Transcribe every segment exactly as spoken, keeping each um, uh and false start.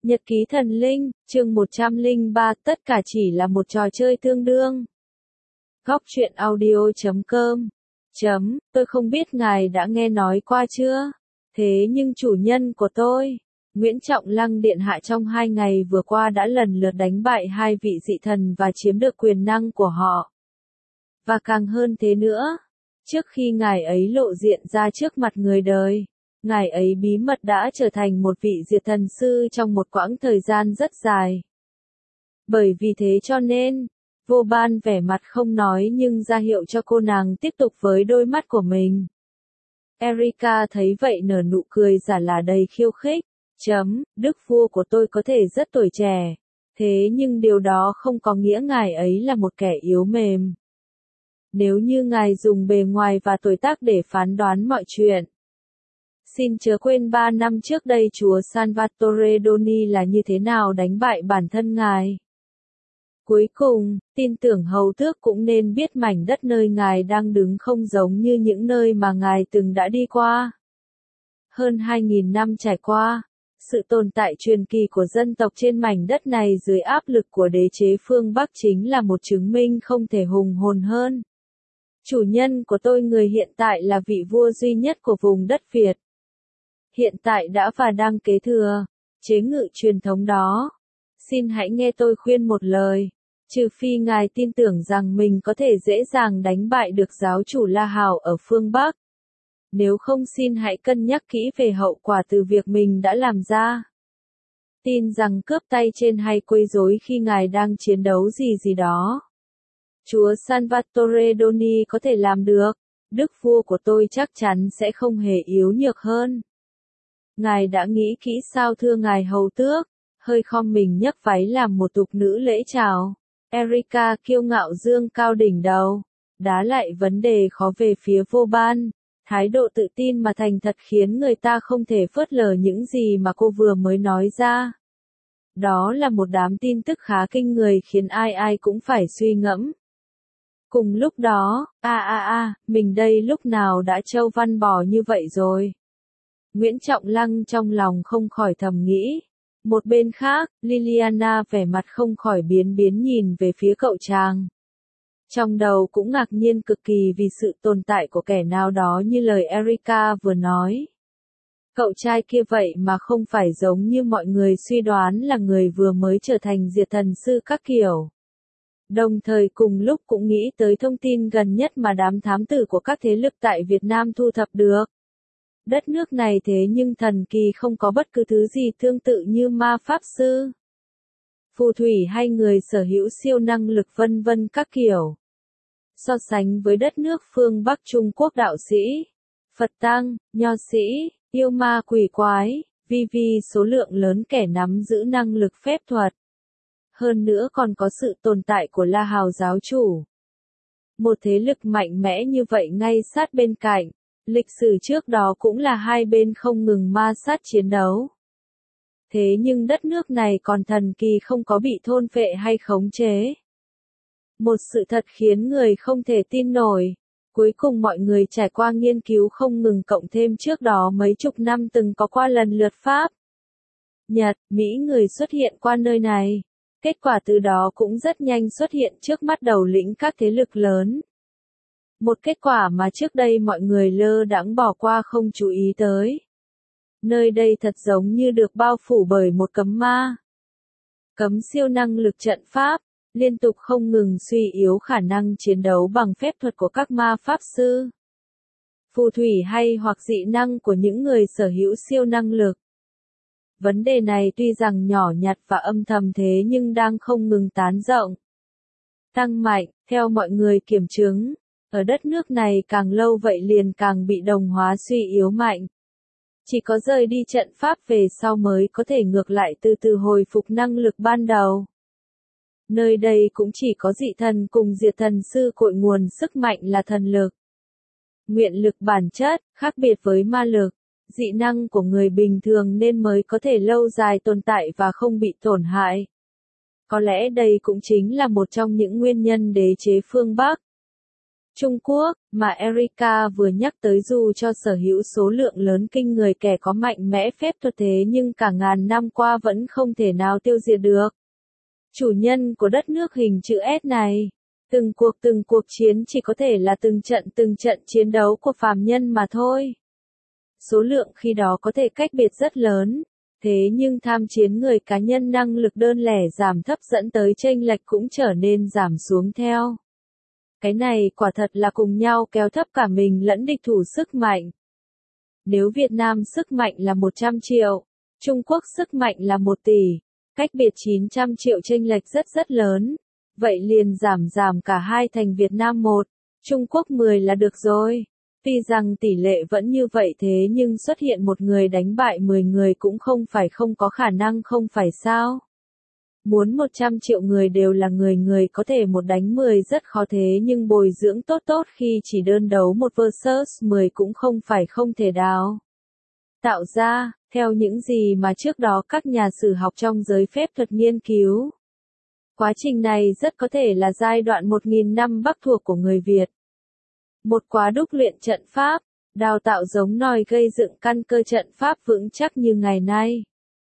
Nhật ký thần linh, chương một trăm lẻ ba, tất cả chỉ là một trò chơi tương đương. Góc truyện audio chấm com chấm, tôi không biết ngài đã nghe nói qua chưa? Thế nhưng chủ nhân của tôi, Nguyễn Trọng Lăng Điện Hạ trong hai ngày vừa qua đã lần lượt đánh bại hai vị dị thần và chiếm được quyền năng của họ. Và càng hơn thế nữa, trước khi ngài ấy lộ diện ra trước mặt người đời, ngài ấy bí mật đã trở thành một vị diệt thần sư trong một quãng thời gian rất dài. Bởi vì thế cho nên, Vô Ban vẻ mặt không nói nhưng ra hiệu cho cô nàng tiếp tục với đôi mắt của mình. Erika thấy vậy nở nụ cười giả là đầy khiêu khích. Chấm, đức vua của tôi có thể rất tuổi trẻ, thế nhưng điều đó không có nghĩa ngài ấy là một kẻ yếu mềm. Nếu như ngài dùng bề ngoài và tuổi tác để phán đoán mọi chuyện. Xin chớ quên ba năm trước đây chúa Salvatore Doni là như thế nào đánh bại bản thân ngài. Cuối cùng, tin tưởng hầu tước cũng nên biết mảnh đất nơi ngài đang đứng không giống như những nơi mà ngài từng đã đi qua. Hơn hai nghìn năm trải qua, sự tồn tại truyền kỳ của dân tộc trên mảnh đất này dưới áp lực của đế chế phương Bắc chính là một chứng minh không thể hùng hồn hơn. Chủ nhân của tôi người hiện tại là vị vua duy nhất của vùng đất Việt. Hiện tại đã và đang kế thừa, chế ngự truyền thống đó. Xin hãy nghe tôi khuyên một lời, trừ phi ngài tin tưởng rằng mình có thể dễ dàng đánh bại được giáo chủ La Hào ở phương Bắc. Nếu không xin hãy cân nhắc kỹ về hậu quả từ việc mình đã làm ra. Tin rằng cướp tay trên hay quấy rối khi ngài đang chiến đấu gì gì đó. Chúa Salvatore Doni có thể làm được, đức vua của tôi chắc chắn sẽ không hề yếu nhược hơn. Ngài đã nghĩ kỹ sao thưa ngài hầu tước, hơi khom mình nhấc váy làm một tục nữ lễ chào. Erika kiêu ngạo dương cao đỉnh đầu, đá lại vấn đề khó về phía Vô Ban. Thái độ tự tin mà thành thật khiến người ta không thể phớt lờ những gì mà cô vừa mới nói ra. Đó là một đám tin tức khá kinh người khiến ai ai cũng phải suy ngẫm. Cùng lúc đó, a a a, mình đây lúc nào đã trâu văn bò như vậy rồi. Nguyễn Trọng Lăng trong lòng không khỏi thầm nghĩ. Một bên khác, Liliana vẻ mặt không khỏi biến biến nhìn về phía cậu chàng. Trong đầu cũng ngạc nhiên cực kỳ vì sự tồn tại của kẻ nào đó như lời Erika vừa nói. Cậu trai kia vậy mà không phải giống như mọi người suy đoán là người vừa mới trở thành diệt thần sư các kiểu. Đồng thời cùng lúc cũng nghĩ tới thông tin gần nhất mà đám thám tử của các thế lực tại Việt Nam thu thập được. Đất nước này thế nhưng thần kỳ không có bất cứ thứ gì tương tự như ma pháp sư, phù thủy hay người sở hữu siêu năng lực vân vân các kiểu. So sánh với đất nước phương Bắc Trung Quốc đạo sĩ, Phật tăng, nho sĩ, yêu ma quỷ quái, vi vi số lượng lớn kẻ nắm giữ năng lực phép thuật. Hơn nữa còn có sự tồn tại của La Hào giáo chủ. Một thế lực mạnh mẽ như vậy ngay sát bên cạnh, lịch sử trước đó cũng là hai bên không ngừng ma sát chiến đấu. Thế nhưng đất nước này còn thần kỳ không có bị thôn phệ hay khống chế. Một sự thật khiến người không thể tin nổi. Cuối cùng mọi người trải qua nghiên cứu không ngừng cộng thêm trước đó mấy chục năm từng có qua lần lượt Pháp, Nhật, Mỹ người xuất hiện qua nơi này. Kết quả từ đó cũng rất nhanh xuất hiện trước mắt đầu lĩnh các thế lực lớn. Một kết quả mà trước đây mọi người lơ đãng bỏ qua không chú ý tới. Nơi đây thật giống như được bao phủ bởi một cấm ma. Cấm siêu năng lực trận pháp, liên tục không ngừng suy yếu khả năng chiến đấu bằng phép thuật của các ma pháp sư, phù thủy hay hoặc dị năng của những người sở hữu siêu năng lực. Vấn đề này tuy rằng nhỏ nhặt và âm thầm thế nhưng đang không ngừng tán rộng, tăng mạnh, theo mọi người kiểm chứng. Ở đất nước này càng lâu vậy liền càng bị đồng hóa suy yếu mạnh. Chỉ có rời đi trận pháp về sau mới có thể ngược lại từ từ hồi phục năng lực ban đầu. Nơi đây cũng chỉ có dị thần cùng diệt thần sư cội nguồn sức mạnh là thần lực. Nguyện lực bản chất, khác biệt với ma lực, dị năng của người bình thường nên mới có thể lâu dài tồn tại và không bị tổn hại. Có lẽ đây cũng chính là một trong những nguyên nhân đế chế phương Bắc Trung Quốc, mà Erika vừa nhắc tới dù cho sở hữu số lượng lớn kinh người kẻ có mạnh mẽ phép thuật thế nhưng cả ngàn năm qua vẫn không thể nào tiêu diệt được. Chủ nhân của đất nước hình chữ S này. Từng cuộc từng cuộc chiến chỉ có thể là từng trận từng trận chiến đấu của phàm nhân mà thôi. Số lượng khi đó có thể cách biệt rất lớn. Thế nhưng tham chiến người cá nhân năng lực đơn lẻ giảm thấp dẫn tới chênh lệch cũng trở nên giảm xuống theo. Cái này quả thật là cùng nhau kéo thấp cả mình lẫn địch thủ sức mạnh. Nếu Việt Nam sức mạnh là một trăm triệu, Trung Quốc sức mạnh là một tỷ, cách biệt chín trăm triệu chênh lệch rất rất lớn. Vậy liền giảm giảm cả hai thành Việt Nam một, Trung Quốc mười là được rồi. Tuy rằng tỷ lệ vẫn như vậy thế nhưng xuất hiện một người đánh bại mười người cũng không phải không có khả năng không phải sao. Muốn một trăm triệu người đều là người người có thể một đánh mười rất khó thế nhưng bồi dưỡng tốt tốt khi chỉ đơn đấu một versus mười cũng không phải không thể đào. Tạo ra, theo những gì mà trước đó các nhà sử học trong giới phép thuật nghiên cứu. Quá trình này rất có thể là giai đoạn một nghìn năm Bắc thuộc của người Việt. Một quá đúc luyện trận pháp, đào tạo giống nòi gây dựng căn cơ trận pháp vững chắc như ngày nay.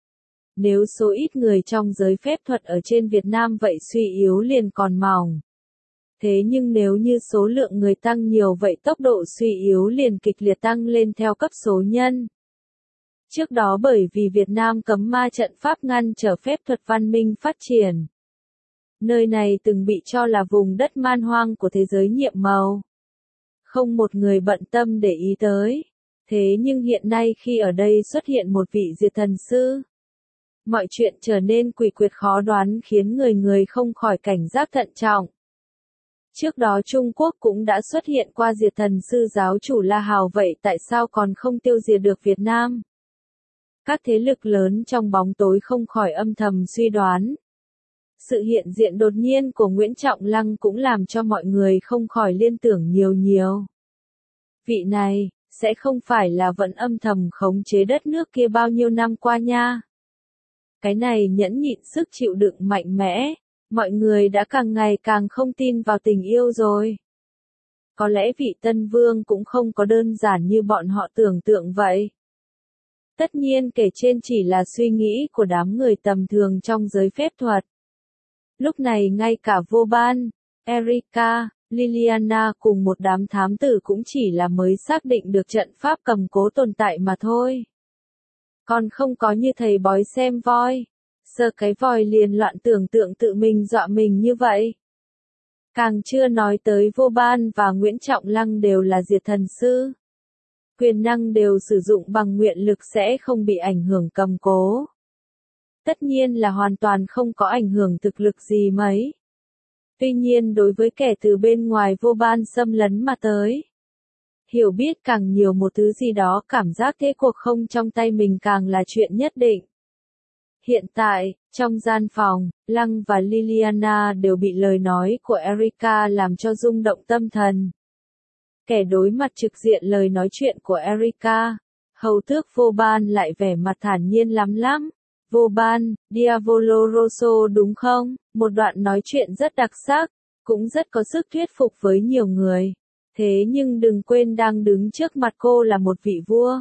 Nếu số ít người trong giới phép thuật ở trên Việt Nam vậy suy yếu liền còn mỏng. Thế nhưng nếu như số lượng người tăng nhiều vậy tốc độ suy yếu liền kịch liệt tăng lên theo cấp số nhân. Trước đó bởi vì Việt Nam cấm ma trận pháp ngăn trở phép thuật văn minh phát triển. Nơi này từng bị cho là vùng đất man hoang của thế giới nhiệm màu. Không một người bận tâm để ý tới. Thế nhưng hiện nay khi ở đây xuất hiện một vị diệt thần sư, mọi chuyện trở nên quỷ quyệt khó đoán khiến người người không khỏi cảnh giác thận trọng. Trước đó Trung Quốc cũng đã xuất hiện qua diệt thần sư giáo chủ La Hào vậy tại sao còn không tiêu diệt được Việt Nam? Các thế lực lớn trong bóng tối không khỏi âm thầm suy đoán. Sự hiện diện đột nhiên của Nguyễn Trọng Lăng cũng làm cho mọi người không khỏi liên tưởng nhiều nhiều. Vị này, sẽ không phải là vẫn âm thầm khống chế đất nước kia bao nhiêu năm qua nha. Cái này nhẫn nhịn sức chịu đựng mạnh mẽ, mọi người đã càng ngày càng không tin vào tình yêu rồi. Có lẽ vị Tân Vương cũng không có đơn giản như bọn họ tưởng tượng vậy. Tất nhiên kể trên chỉ là suy nghĩ của đám người tầm thường trong giới phép thuật. Lúc này ngay cả Vô Ban, Erika, Liliana cùng một đám thám tử cũng chỉ là mới xác định được trận pháp cầm cố tồn tại mà thôi. Còn không có như thầy bói xem voi, sờ cái vòi liền loạn tưởng tượng tự mình dọa mình như vậy. Càng chưa nói tới Vô Ban và Nguyễn Trọng Lăng đều là diệt thần sư. Quyền năng đều sử dụng bằng nguyện lực sẽ không bị ảnh hưởng cầm cố. Tất nhiên là hoàn toàn không có ảnh hưởng thực lực gì mấy. Tuy nhiên đối với kẻ từ bên ngoài Vô Ban xâm lấn mà tới, hiểu biết càng nhiều một thứ gì đó cảm giác thế cuộc không trong tay mình càng là chuyện nhất định. Hiện tại, trong gian phòng, Lăng và Liliana đều bị lời nói của Erika làm cho rung động tâm thần. Kẻ đối mặt trực diện lời nói chuyện của Erika, hầu tước Vô Ban lại vẻ mặt thản nhiên lắm lắm. Vô Ban, Diavolo Rosso đúng không? Một đoạn nói chuyện rất đặc sắc, cũng rất có sức thuyết phục với nhiều người. Thế nhưng đừng quên đang đứng trước mặt cô là một vị vua.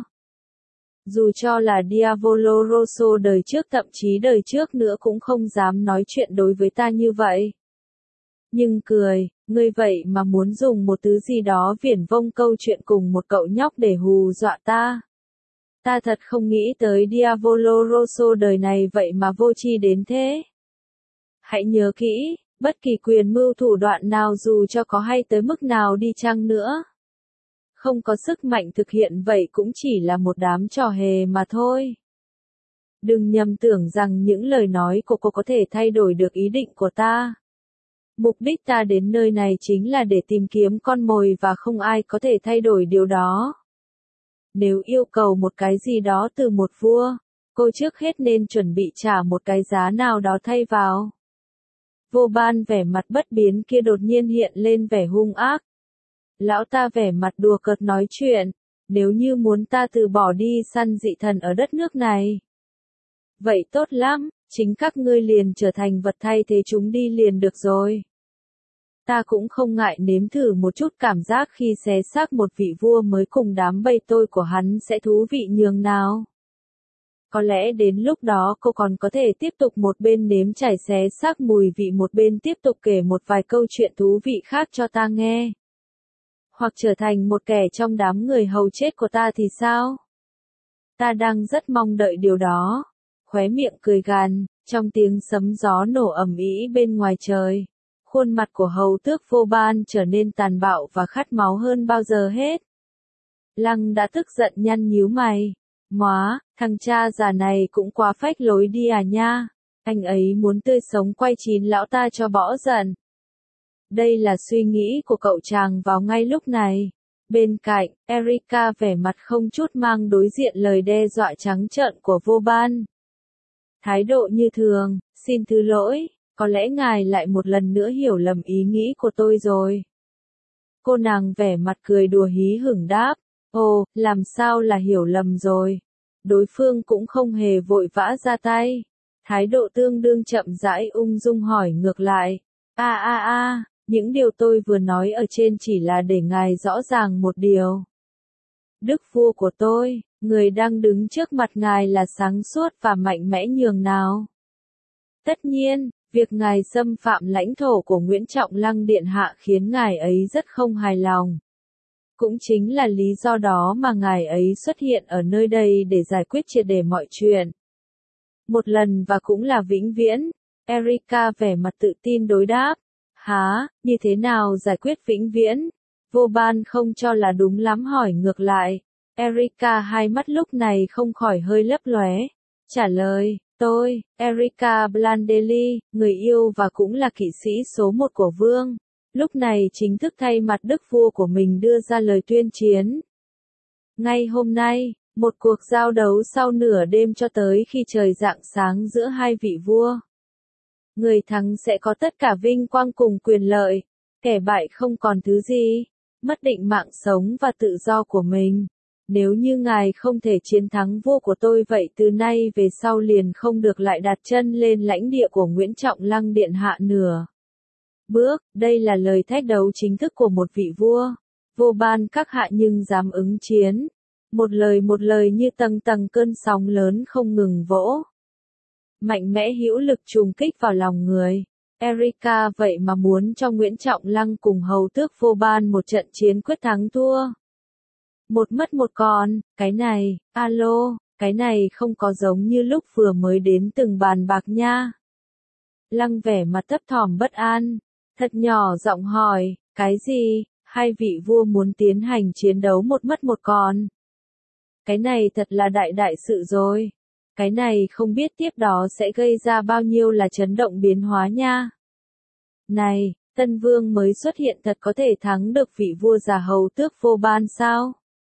Dù cho là Diavolo Rosso đời trước thậm chí đời trước nữa cũng không dám nói chuyện đối với ta như vậy. Nhưng cười, ngươi vậy mà muốn dùng một thứ gì đó viển vông câu chuyện cùng một cậu nhóc để hù dọa ta. Ta thật không nghĩ tới Diavolo Rosso đời này vậy mà vô tri đến thế. Hãy nhớ kỹ, bất kỳ quyền mưu thủ đoạn nào dù cho có hay tới mức nào đi chăng nữa, không có sức mạnh thực hiện vậy cũng chỉ là một đám trò hề mà thôi. Đừng nhầm tưởng rằng những lời nói của cô có thể thay đổi được ý định của ta. Mục đích ta đến nơi này chính là để tìm kiếm con mồi và không ai có thể thay đổi điều đó. Nếu yêu cầu một cái gì đó từ một vua, cô trước hết nên chuẩn bị trả một cái giá nào đó thay vào. Vô Ban vẻ mặt bất biến kia đột nhiên hiện lên vẻ hung ác. Lão ta vẻ mặt đùa cợt nói chuyện, nếu như muốn ta từ bỏ đi săn dị thần ở đất nước này. Vậy tốt lắm, chính các ngươi liền trở thành vật thay thế chúng đi liền được rồi. Ta cũng không ngại nếm thử một chút cảm giác khi xé xác một vị vua mới cùng đám bầy tôi của hắn sẽ thú vị nhường nào. Có lẽ đến lúc đó cô còn có thể tiếp tục một bên nếm trải xé xác mùi vị một bên tiếp tục kể một vài câu chuyện thú vị khác cho ta nghe. Hoặc trở thành một kẻ trong đám người hầu chết của ta thì sao? Ta đang rất mong đợi điều đó. Khóe miệng cười gằn, trong tiếng sấm gió nổ ầm ĩ bên ngoài trời. Khuôn mặt của hầu tước Vô Ban trở nên tàn bạo và khát máu hơn bao giờ hết. Lăng đã tức giận nhăn nhíu mày. Móa, thằng cha già này cũng quá phách lối đi à nha. Anh ấy muốn tươi sống quay chín lão ta cho bỏ giận. Đây là suy nghĩ của cậu chàng vào ngay lúc này. Bên cạnh, Erika vẻ mặt không chút mang đối diện lời đe dọa trắng trợn của Vô Ban. Thái độ như thường, xin thứ lỗi, có lẽ ngài lại một lần nữa hiểu lầm ý nghĩ của tôi rồi. Cô nàng vẻ mặt cười đùa hí hửng đáp, ồ, làm sao là hiểu lầm rồi. Đối phương cũng không hề vội vã ra tay. Thái độ tương đương chậm rãi ung dung hỏi ngược lại. A a a, những điều tôi vừa nói ở trên chỉ là để ngài rõ ràng một điều. Đức vua của tôi, người đang đứng trước mặt ngài là sáng suốt và mạnh mẽ nhường nào. Tất nhiên, việc ngài xâm phạm lãnh thổ của Nguyễn Trọng Lăng Điện Hạ khiến ngài ấy rất không hài lòng. Cũng chính là lý do đó mà ngài ấy xuất hiện ở nơi đây để giải quyết triệt để mọi chuyện. Một lần và cũng là vĩnh viễn, Erika vẻ mặt tự tin đối đáp. Hả, như thế nào giải quyết vĩnh viễn? Vô Ban không cho là đúng lắm hỏi ngược lại. Erika hai mắt lúc này không khỏi hơi lấp lóe. Trả lời, tôi, Erika Blandelli, người yêu và cũng là kỵ sĩ số một của vương. Lúc này chính thức thay mặt đức vua của mình đưa ra lời tuyên chiến. Ngay hôm nay, một cuộc giao đấu sau nửa đêm cho tới khi trời rạng sáng giữa hai vị vua. Người thắng sẽ có tất cả vinh quang cùng quyền lợi, kẻ bại không còn thứ gì, mất định mạng sống và tự do của mình. Nếu như ngài không thể chiến thắng vua của tôi vậy từ nay về sau liền không được lại đặt chân lên lãnh địa của Nguyễn Trọng Lăng Điện Hạ nửa bước. Đây là lời thách đấu chính thức của một vị vua. Vô Ban các hạ nhưng dám ứng chiến. Một lời một lời như tầng tầng cơn sóng lớn không ngừng vỗ. Mạnh mẽ hữu lực trùng kích vào lòng người. Erika vậy mà muốn cho Nguyễn Trọng Lăng cùng hầu tước Vô Ban một trận chiến quyết thắng thua. Một mất một còn, cái này, alo, cái này không có giống như lúc vừa mới đến từng bàn bạc nha. Lăng vẻ mặt thấp thỏm bất an, thật nhỏ giọng hỏi, cái gì, hai vị vua muốn tiến hành chiến đấu một mất một còn. Cái này thật là đại đại sự rồi. Cái này không biết tiếp đó sẽ gây ra bao nhiêu là chấn động biến hóa nha. Này, Tân Vương mới xuất hiện thật có thể thắng được vị vua già hầu tước Vô Ban sao?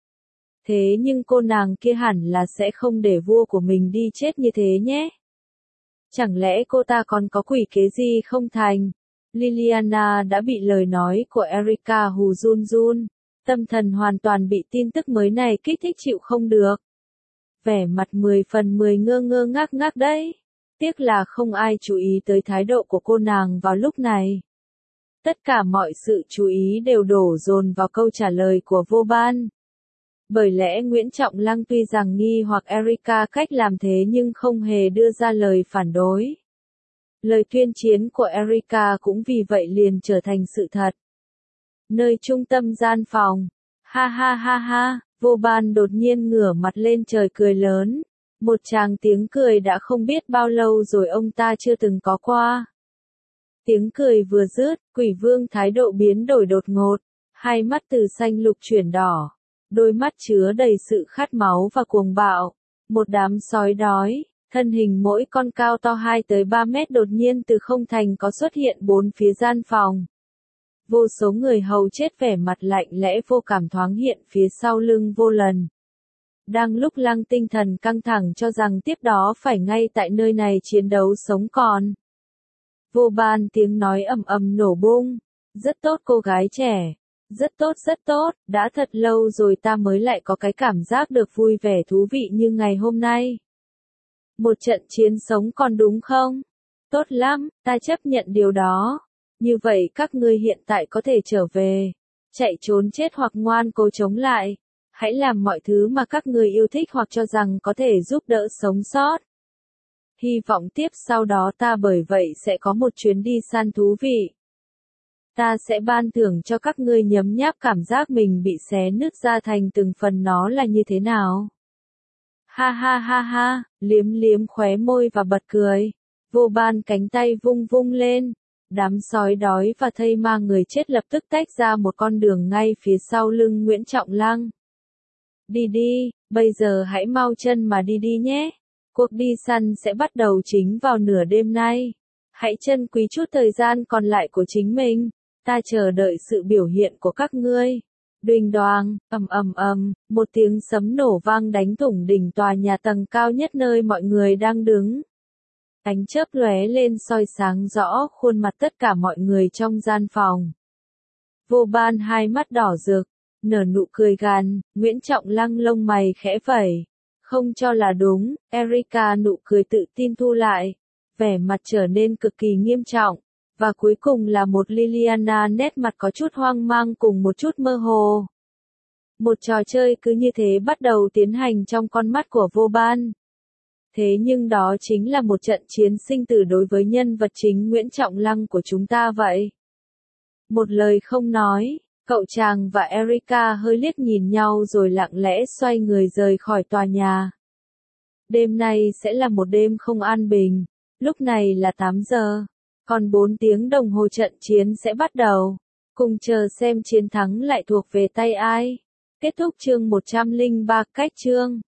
Thế nhưng cô nàng kia hẳn là sẽ không để vua của mình đi chết như thế nhé. Chẳng lẽ cô ta còn có quỷ kế gì không thành? Liliana đã bị lời nói của Erika hù run run. Tâm thần hoàn toàn bị tin tức mới này kích thích chịu không được. Vẻ mặt mười phần mười ngơ ngơ ngác ngác đấy. Tiếc là không ai chú ý tới thái độ của cô nàng vào lúc này. Tất cả mọi sự chú ý đều đổ dồn vào câu trả lời của Vô Ban. Bởi lẽ Nguyễn Trọng Lăng tuy rằng nghi hoặc Erika cách làm thế nhưng không hề đưa ra lời phản đối. Lời tuyên chiến của Erika cũng vì vậy liền trở thành sự thật. Nơi trung tâm gian phòng. Ha ha ha ha, Vô Ban đột nhiên ngửa mặt lên trời cười lớn. Một tràng tiếng cười đã không biết bao lâu rồi ông ta chưa từng có qua. Tiếng cười vừa dứt, Quỷ Vương thái độ biến đổi đột ngột. Hai mắt từ xanh lục chuyển đỏ. Đôi mắt chứa đầy sự khát máu và cuồng bạo. Một đám sói đói, thân hình mỗi con cao to hai tới ba mét đột nhiên từ không thành có xuất hiện bốn phía gian phòng. Vô số người hầu chết vẻ mặt lạnh lẽ vô cảm thoáng hiện phía sau lưng Vô Lần. Đang lúc Lăng tinh thần căng thẳng cho rằng tiếp đó phải ngay tại nơi này chiến đấu sống còn. Vô Ban tiếng nói ầm ầm nổ bung. Rất tốt cô gái trẻ. Rất tốt rất tốt, đã thật lâu rồi ta mới lại có cái cảm giác được vui vẻ thú vị như ngày hôm nay. Một trận chiến sống còn đúng không? Tốt lắm, ta chấp nhận điều đó. Như vậy các ngươi hiện tại có thể trở về, chạy trốn chết hoặc ngoan cố chống lại. Hãy làm mọi thứ mà các ngươi yêu thích hoặc cho rằng có thể giúp đỡ sống sót. Hy vọng tiếp sau đó ta bởi vậy sẽ có một chuyến đi săn thú vị. Ta sẽ ban thưởng cho các ngươi nhấm nháp cảm giác mình bị xé nứt ra thành từng phần nó là như thế nào. Ha ha ha ha, liếm liếm khóe môi và bật cười. Vô Ban cánh tay vung vung lên. Đám sói đói và thây ma người chết lập tức tách ra một con đường ngay phía sau lưng Nguyễn Trọng Lăng. Đi đi, bây giờ hãy mau chân mà đi đi nhé. Cuộc đi săn sẽ bắt đầu chính vào nửa đêm nay. Hãy trân quý chút thời gian còn lại của chính mình. Ta chờ đợi sự biểu hiện của các ngươi. Đoành đoàng, ầm ầm ầm, một tiếng sấm nổ vang đánh thủng đỉnh tòa nhà tầng cao nhất nơi mọi người đang đứng. Ánh chớp lóe lên soi sáng rõ khuôn mặt tất cả mọi người trong gian phòng. Vô Ban hai mắt đỏ rực, nở nụ cười gằn, Nguyễn Trọng Lăng lông mày khẽ vẩy. Không cho là đúng, Erika nụ cười tự tin thu lại, vẻ mặt trở nên cực kỳ nghiêm trọng. Và cuối cùng là một Liliana nét mặt có chút hoang mang cùng một chút mơ hồ. Một trò chơi cứ như thế bắt đầu tiến hành trong con mắt của Vô Ban. Thế nhưng đó chính là một trận chiến sinh tử đối với nhân vật chính Nguyễn Trọng Lăng của chúng ta vậy. Một lời không nói, cậu chàng và Erika hơi liếc nhìn nhau rồi lặng lẽ xoay người rời khỏi tòa nhà. Đêm nay sẽ là một đêm không an bình, lúc này là tám giờ. Còn bốn tiếng đồng hồ trận chiến sẽ bắt đầu. Cùng chờ xem chiến thắng lại thuộc về tay ai. Kết thúc chương một trăm lẻ ba cách chương.